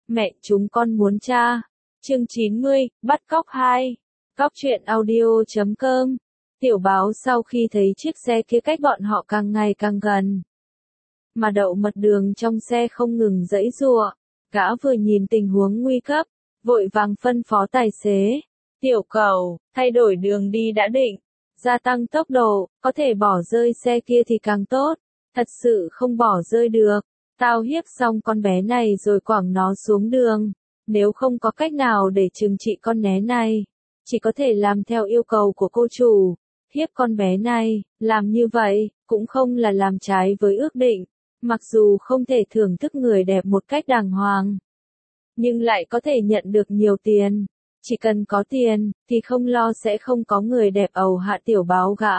Mẹ chúng con muốn cha. Chương 90, bắt cóc 2. Cóc truyện audio.com. Tiểu báo sau khi thấy chiếc xe kia cách bọn họ càng ngày càng gần, mà Đậu Mật Đường trong xe không ngừng giãy giụa, gã vừa nhìn tình huống nguy cấp, vội vàng phân phó tài xế. Tiểu Cẩu, thay đổi đường đi đã định, gia tăng tốc độ, có thể bỏ rơi xe kia thì càng tốt, thật sự không bỏ rơi được. Tao hiếp xong con bé này rồi quẳng nó xuống đường, nếu không có cách nào để trừng trị con né này, chỉ có thể làm theo yêu cầu của cô chủ, hiếp con bé này, làm như vậy, cũng không là làm trái với ước định, mặc dù không thể thưởng thức người đẹp một cách đàng hoàng, nhưng lại có thể nhận được nhiều tiền, chỉ cần có tiền, thì không lo sẽ không có người đẹp ầu hạ tiểu báo gã.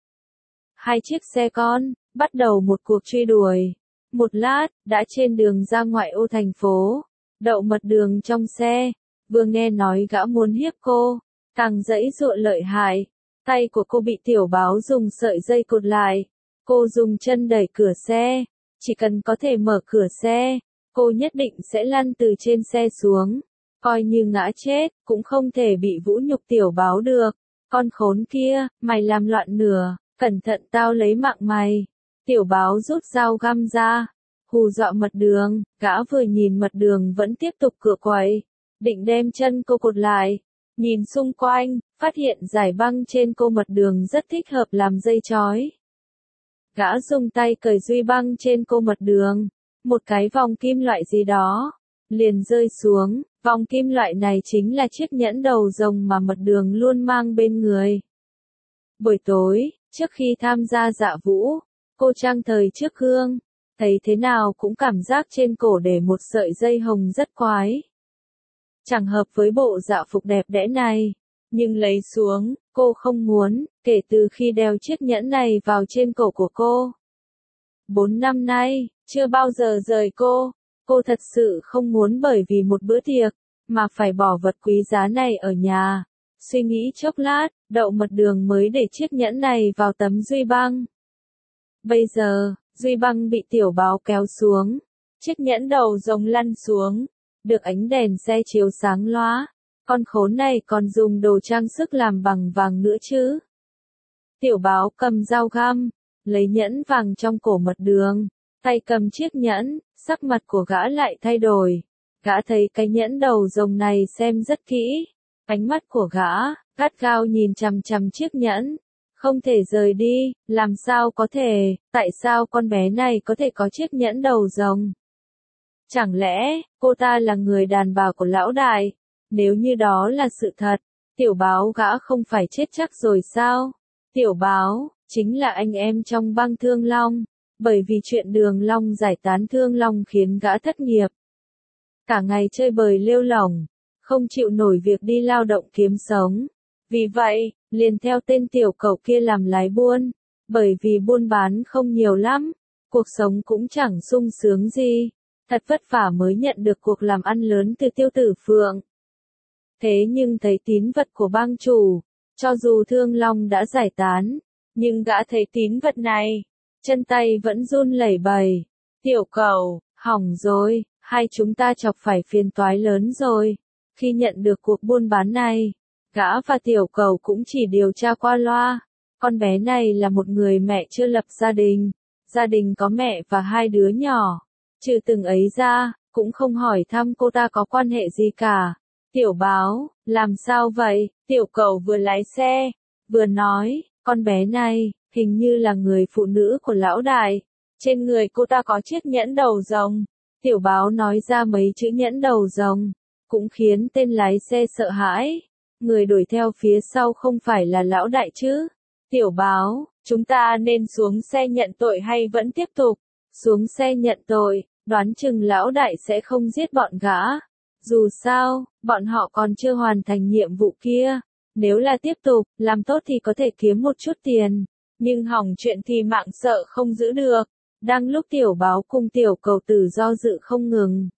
Hai chiếc xe con, bắt đầu một cuộc truy đuổi. Một lát, đã trên đường ra ngoại ô thành phố. Đậu Mật Đường trong xe, vừa nghe nói gã muốn hiếp cô, càng giãy giụa lợi hại. Tay của cô bị tiểu báo dùng sợi dây cột lại. Cô dùng chân đẩy cửa xe. Chỉ cần có thể mở cửa xe, cô nhất định sẽ lăn từ trên xe xuống. Coi như ngã chết, cũng không thể bị vũ nhục tiểu báo được. Con khốn kia, mày làm loạn nửa, cẩn thận tao lấy mạng mày. Tiểu báo rút dao găm ra, hù dọa Mật Đường, gã vừa nhìn Mật Đường vẫn tiếp tục cựa quậy, định đem chân cô cột lại, nhìn xung quanh, phát hiện dải băng trên cô Mật Đường rất thích hợp làm dây chói. Gã dùng tay cởi duy băng trên cô Mật Đường, một cái vòng kim loại gì đó, liền rơi xuống, vòng kim loại này chính là chiếc nhẫn đầu rồng mà Mật Đường luôn mang bên người. Buổi tối, trước khi tham gia dạ vũ, cô trang thời trước gương, thấy thế nào cũng cảm giác trên cổ để một sợi dây hồng rất quái. Chẳng hợp với bộ dạ phục đẹp đẽ này, nhưng lấy xuống, cô không muốn, kể từ khi đeo chiếc nhẫn này vào trên cổ của cô. 4 năm nay, chưa bao giờ rời cô thật sự không muốn bởi vì một bữa tiệc, mà phải bỏ vật quý giá này ở nhà. Suy nghĩ chốc lát, Đậu Mật Đường mới để chiếc nhẫn này vào tấm duy băng. Bây giờ, duy băng bị tiểu báo kéo xuống, chiếc nhẫn đầu rồng lăn xuống, được ánh đèn xe chiếu sáng lóa, con khốn này còn dùng đồ trang sức làm bằng vàng nữa chứ. Tiểu báo cầm dao găm, lấy nhẫn vàng trong cổ Mật Đường, tay cầm chiếc nhẫn, sắc mặt của gã lại thay đổi, gã thấy cái nhẫn đầu rồng này xem rất kỹ, ánh mắt của gã, gắt gao nhìn chằm chằm chiếc nhẫn. Không thể rời đi, làm sao có thể, tại sao con bé này có thể có chiếc nhẫn đầu rồng? Chẳng lẽ, cô ta là người đàn bà của lão đại? Nếu như đó là sự thật, tiểu báo gã không phải chết chắc rồi sao? Tiểu báo, chính là anh em trong băng Thương Long, bởi vì chuyện Đường Long giải tán Thương Long khiến gã thất nghiệp. Cả ngày chơi bời lêu lỏng, không chịu nổi việc đi lao động kiếm sống. Vì vậy, liền theo tên tiểu cẩu kia làm lái buôn, bởi vì buôn bán không nhiều lắm, cuộc sống cũng chẳng sung sướng gì, thật vất vả mới nhận được cuộc làm ăn lớn từ Tiêu Tử Phượng. Thế nhưng thấy tín vật của bang chủ, cho dù Thương Long đã giải tán, nhưng gã thấy tín vật này, chân tay vẫn run lẩy bẩy. Tiểu cẩu, hỏng rồi, hai chúng ta chọc phải phiền toái lớn rồi. Khi nhận được cuộc buôn bán này, gã và tiểu cẩu cũng chỉ điều tra qua loa. Con bé này là một người mẹ chưa lập gia đình có mẹ và 2 đứa nhỏ. Trừ từng ấy ra, cũng không hỏi thăm cô ta có quan hệ gì cả. Tiểu báo, làm sao vậy? Tiểu cẩu vừa lái xe, vừa nói, con bé này, hình như là người phụ nữ của lão đại. Trên người cô ta có chiếc nhẫn đầu rồng. Tiểu báo nói ra mấy chữ nhẫn đầu rồng, cũng khiến tên lái xe sợ hãi. Người đuổi theo phía sau không phải là lão đại chứ? Tiểu báo, chúng ta nên xuống xe nhận tội hay vẫn tiếp tục? Xuống xe nhận tội, đoán chừng lão đại sẽ không giết bọn gã. Dù sao, bọn họ còn chưa hoàn thành nhiệm vụ kia. Nếu là tiếp tục, làm tốt thì có thể kiếm một chút tiền. Nhưng hỏng chuyện thì mạng sợ không giữ được. Đang lúc tiểu báo cùng tiểu cẩu tử do dự không ngừng.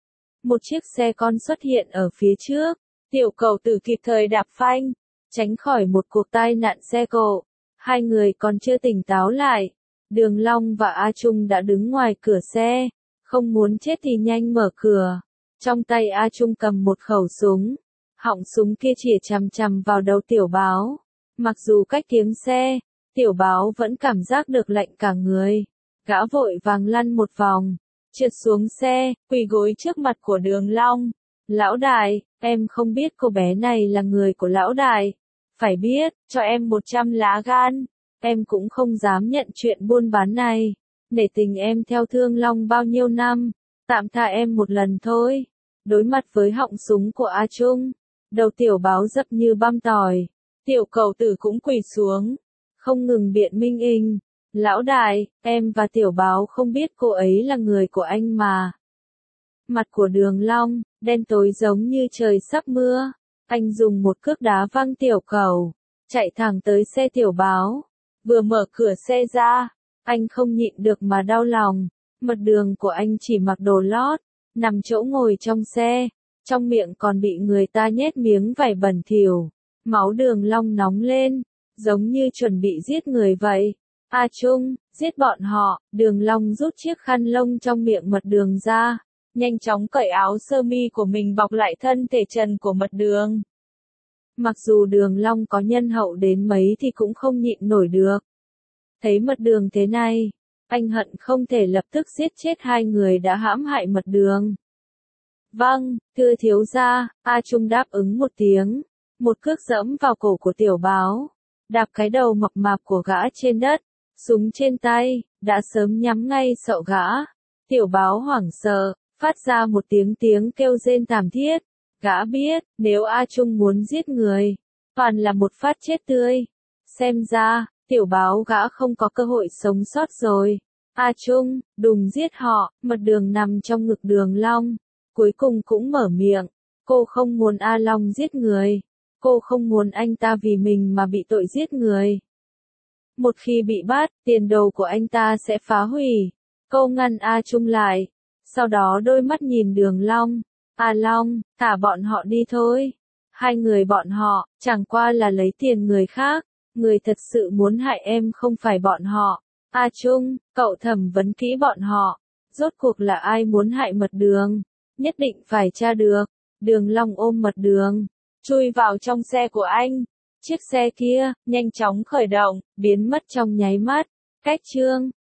Một chiếc xe con xuất hiện ở phía trước. Tiểu cẩu tử kịp thời đạp phanh, tránh khỏi một cuộc tai nạn xe cộ. Hai người còn chưa tỉnh táo lại. Đường Long và A Trung đã đứng ngoài cửa xe. Không muốn chết thì nhanh mở cửa. Trong tay A Trung cầm một khẩu súng, họng súng kia chĩa chằm chằm vào đầu Tiểu Báo. Mặc dù cách tiếng xe, Tiểu Báo vẫn cảm giác được lạnh cả người. Gã vội vàng lăn một vòng, trượt xuống xe, quỳ gối trước mặt của Đường Long. Lão đại, em không biết cô bé này là người của lão đại. Phải biết, cho em 100 lá gan. Em cũng không dám nhận chuyện buôn bán này. Nể tình em theo Thương Long bao nhiêu năm, tạm tha em một lần thôi. Đối mặt với họng súng của A Trung, đầu Tiểu Báo dập như băm tỏi. Tiểu Cầu Tử cũng quỳ xuống, không ngừng biện minh inh. Lão đại, em và Tiểu Báo không biết cô ấy là người của anh mà. Mặt của Đường Long, đen tối giống như trời sắp mưa. Anh dùng một cước đá văng Tiểu Cầu, chạy thẳng tới xe Tiểu Báo. Vừa mở cửa xe ra, anh không nhịn được mà đau lòng. Mật Đường của anh chỉ mặc đồ lót, nằm chỗ ngồi trong xe, trong miệng còn bị người ta nhét miếng vải bẩn thỉu. Máu Đường Long nóng lên, giống như chuẩn bị giết người vậy. A Trung, giết bọn họ. Đường Long rút chiếc khăn lông trong miệng Mật Đường ra, nhanh chóng cởi áo sơ mi của mình bọc lại thân thể trần của Mật Đường. Mặc dù Đường Long có nhân hậu đến mấy thì cũng không nhịn nổi được. Thấy Mật Đường thế này, anh hận không thể lập tức giết chết hai người đã hãm hại Mật Đường. Vâng, thưa thiếu gia. A Trung đáp ứng một tiếng, một cước giẫm vào cổ của Tiểu Báo, đạp cái đầu mập mạp của gã trên đất, súng trên tay, đã sớm nhắm ngay sọ gã. Tiểu Báo hoảng sợ, phát ra một tiếng kêu rên thảm thiết. Gã biết, nếu A Trung muốn giết người, toàn là một phát chết tươi. Xem ra, Tiểu Báo gã không có cơ hội sống sót rồi. A Trung, đừng giết họ. Mật Đường nằm trong ngực Đường Long, cuối cùng cũng mở miệng. Cô không muốn A Long giết người. Cô không muốn anh ta vì mình mà bị tội giết người. Một khi bị bắt, tiền đồ của anh ta sẽ phá hủy. Cô ngăn A Trung lại, sau đó đôi mắt nhìn Đường Long. A Long, thả bọn họ đi thôi. Hai người bọn họ, chẳng qua là lấy tiền người khác. Người thật sự muốn hại em không phải bọn họ. A Trung, cậu thẩm vấn kỹ bọn họ. Rốt cuộc là ai muốn hại Mật Đường? Nhất định phải tra được. Đường Long ôm Mật Đường, chui vào trong xe của anh. Chiếc xe kia, nhanh chóng khởi động, biến mất trong nháy mắt. Cách chương